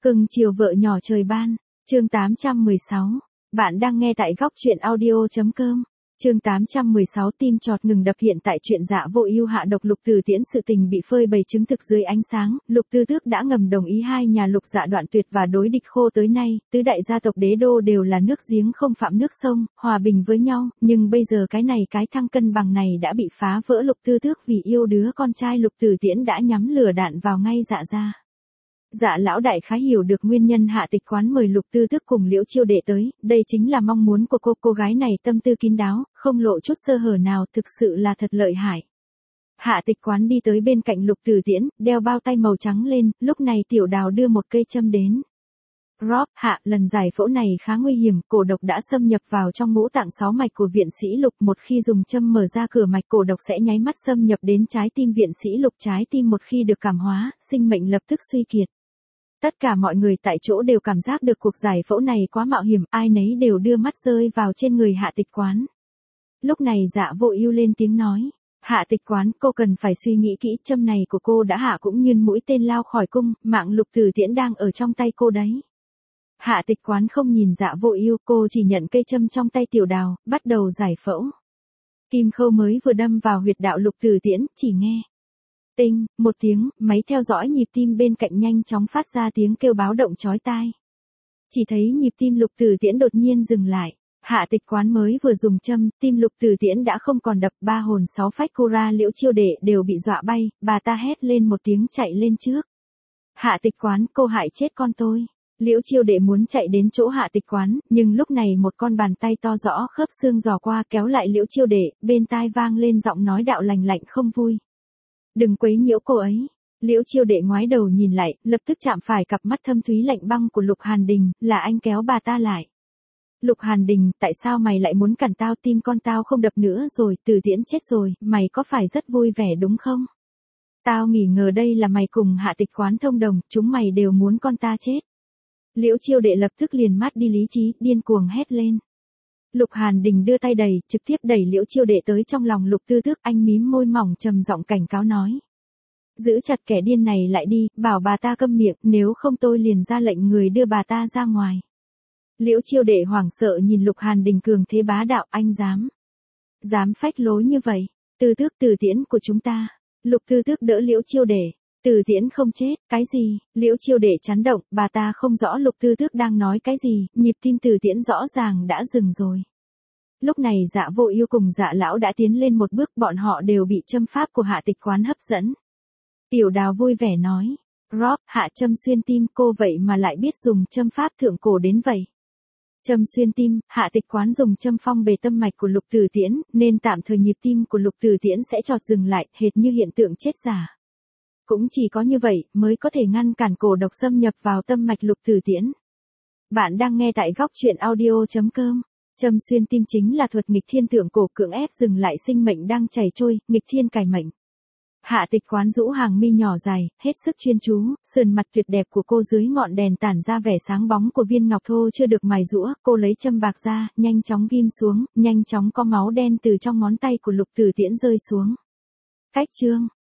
Cưng chiều vợ nhỏ trời ban, chương 816. Bạn đang nghe tại góc truyện audio.com. Chương 816 tim chọt ngừng đập. Hiện tại chuyện Dạ Vô Ưu hạ độc Lục Từ Tiễn sự tình bị phơi bày chứng thực dưới ánh sáng, Lục Tư Tước đã ngầm đồng ý hai nhà Lục Dạ đoạn tuyệt và đối địch khô tới nay, tứ đại gia tộc đế đô đều là nước giếng không phạm nước sông, hòa bình với nhau, nhưng bây giờ cái thăng cân bằng này đã bị phá vỡ. Lục Tư Tước vì yêu đứa con trai Lục Từ Tiễn đã nhắm lửa đạn vào ngay Dạ gia. Dạ lão đại khá hiểu được nguyên nhân Hạ Tịch Quán mời Lục Tư Tước cùng Liễu Chiêu Đệ tới, đây chính là mong muốn của cô gái này tâm tư kín đáo, không lộ chút sơ hở nào, thực sự là thật lợi hại. Hạ Tịch Quán đi tới bên cạnh Lục Từ Tiễn, đeo bao tay màu trắng lên, lúc này Tiểu Đào đưa một cây châm đến. Rob, hạ, lần giải phẫu này khá nguy hiểm, cổ độc đã xâm nhập vào trong ngũ tạng sáu mạch của viện sĩ Lục, một khi dùng châm mở ra cửa mạch, cổ độc sẽ nháy mắt xâm nhập đến trái tim viện sĩ Lục, trái tim một khi được cảm hóa, sinh mệnh lập tức suy kiệt. Tất cả mọi người tại chỗ đều cảm giác được cuộc giải phẫu này quá mạo hiểm, ai nấy đều đưa mắt rơi vào trên người Hạ Tịch Quán. Lúc này Dạ Vô Ưu lên tiếng nói, Hạ Tịch Quán, cô cần phải suy nghĩ kỹ, châm này của cô đã hạ cũng như mũi tên lao khỏi cung, mạng Lục Từ Tiễn đang ở trong tay cô đấy. Hạ Tịch Quán không nhìn Dạ Vô Ưu, cô chỉ nhận cây châm trong tay Tiểu Đào, bắt đầu giải phẫu. Kim khâu mới vừa đâm vào huyệt đạo Lục Từ Tiễn, chỉ nghe tinh, một tiếng, máy theo dõi nhịp tim bên cạnh nhanh chóng phát ra tiếng kêu báo động chói tai. Chỉ thấy nhịp tim Lục Từ Tiễn đột nhiên dừng lại. Hạ Tịch Quán mới vừa dùng châm, tim Lục Từ Tiễn đã không còn đập, ba hồn sáu phách Cora Liễu Chiêu Đệ đều bị dọa bay, bà ta hét lên một tiếng chạy lên trước. Hạ Tịch Quán, cô hại chết con tôi. Liễu Chiêu Đệ muốn chạy đến chỗ Hạ Tịch Quán, nhưng lúc này một con bàn tay to rõ khớp xương giò qua kéo lại Liễu Chiêu Đệ, bên tai vang lên giọng nói đạo lành lạnh không vui. Đừng quấy nhiễu cô ấy. Liễu Chiêu Đệ ngoái đầu nhìn lại, lập tức chạm phải cặp mắt thâm thúy lạnh băng của Lục Hàn Đình, là anh kéo bà ta lại. Lục Hàn Đình, tại sao mày lại muốn cản tao, tim con tao không đập nữa rồi, Từ Tiễn chết rồi, mày có phải rất vui vẻ đúng không? Tao nghi ngờ đây là mày cùng Hạ Tịch Quán thông đồng, chúng mày đều muốn con ta chết. Liễu Chiêu Đệ lập tức liền mất đi lý trí, điên cuồng hét lên. Lục Hàn Đình đưa tay trực tiếp đẩy Liễu Chiêu Đệ tới trong lòng Lục Tư Tước, anh mím môi mỏng trầm giọng cảnh cáo nói. Giữ chặt kẻ điên này lại đi, bảo bà ta câm miệng, nếu không tôi liền ra lệnh người đưa bà ta ra ngoài. Liễu Chiêu Đệ hoảng sợ nhìn Lục Hàn Đình cường thế bá đạo, anh dám phách lối như vậy, Tư Tước, Từ Tiễn của chúng ta. Lục Tư Tước đỡ Liễu Chiêu Đệ. Từ Tiễn không chết, cái gì? Liễu Chiêu Đệ chấn động, bà ta không rõ Lục Tư Tước đang nói cái gì, nhịp tim Từ Tiễn rõ ràng đã dừng rồi. Lúc này Dạ Vô Ưu cùng Dạ lão đã tiến lên một bước, bọn họ đều bị châm pháp của Hạ Tịch Quán hấp dẫn. Tiểu Đào vui vẻ nói, Rob, hạ châm xuyên tim, cô vậy mà lại biết dùng châm pháp thượng cổ đến vậy. Châm xuyên tim, Hạ Tịch Quán dùng châm phong bề tâm mạch của Lục Từ Tiễn, nên tạm thời nhịp tim của Lục Từ Tiễn sẽ chợt dừng lại, hệt như hiện tượng chết giả. Cũng chỉ có như vậy mới có thể ngăn cản cổ độc xâm nhập vào tâm mạch Lục Từ Tiễn. Bạn đang nghe tại góc truyện audio.com. Châm xuyên tim chính là thuật nghịch thiên thượng cổ, cưỡng ép dừng lại sinh mệnh đang chảy trôi, nghịch thiên cải mệnh. Hạ Tịch Quán rũ hàng mi nhỏ dài, hết sức chuyên chú, sườn mặt tuyệt đẹp của cô dưới ngọn đèn tản ra vẻ sáng bóng của viên ngọc thô chưa được mài giũa, cô lấy châm bạc ra, nhanh chóng ghim xuống, nhanh chóng có máu đen từ trong ngón tay của Lục Từ Tiễn rơi xuống. Cách chương